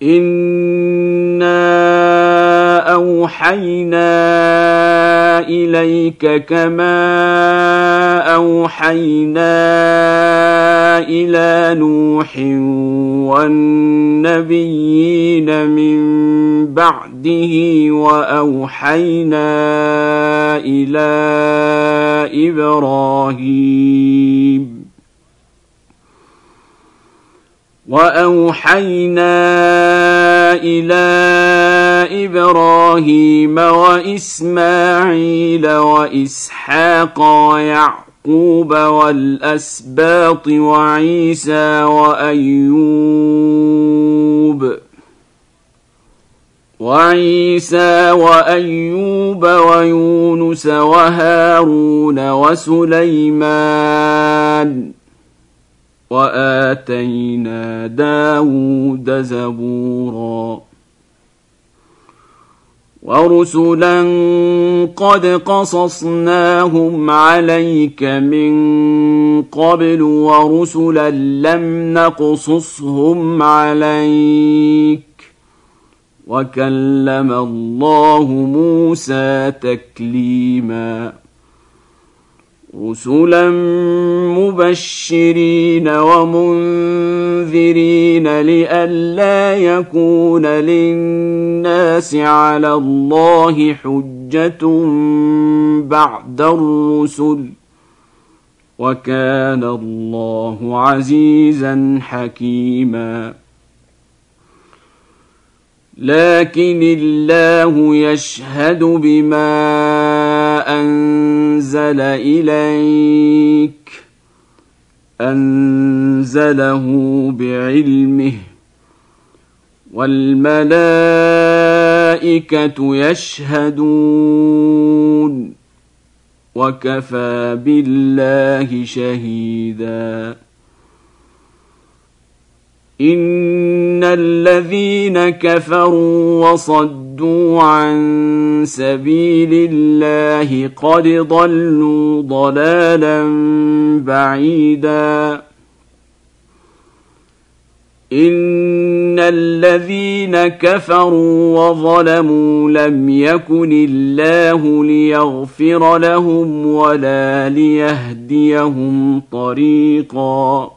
إنا أوحينا إليك كما أوحينا إلى نوح والنبيين من بعده وأوحينا إلى إبراهيم وإسماعيل وإسحاق ويعقوب والأسباط وعيسى وأيوب ويونس وهارون وسليمان وآتينا داود زبورا ورسلا قد قصصناهم عليك من قبل ورسلا لم نقصصهم عليك وكلم الله موسى تكليما رسلا مبشرين ومنذرين لئلا يكون للناس على الله حجة بعد الرسل وكان الله عزيزا حكيما لكن الله يشهد بما أنزل إليك أنزله بعلمه والملائكة يشهدون وكفى بالله شهيدا إن الذين كفروا وصدوا عن سبيل الله قد ضلوا ضلالا بعيدا إن الذين كفروا وظلموا لم يكن الله ليغفر لهم ولا ليهديهم طريقا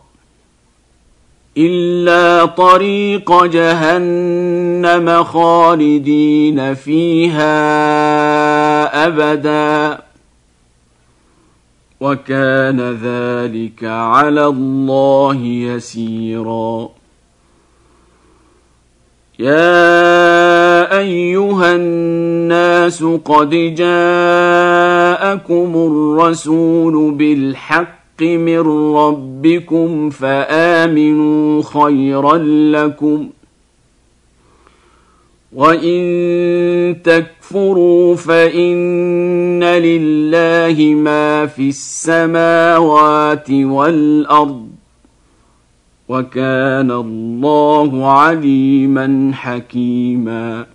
إلا طريق جهنم خالدين فيها أبدا وكان ذلك على الله يسيرا يا أيها الناس قد جاءكم الرسول بالحق من ربكم فآمنوا خيرا لكم وإن تكفروا فإن لله ما في السماوات والأرض وكان الله عليما حكيما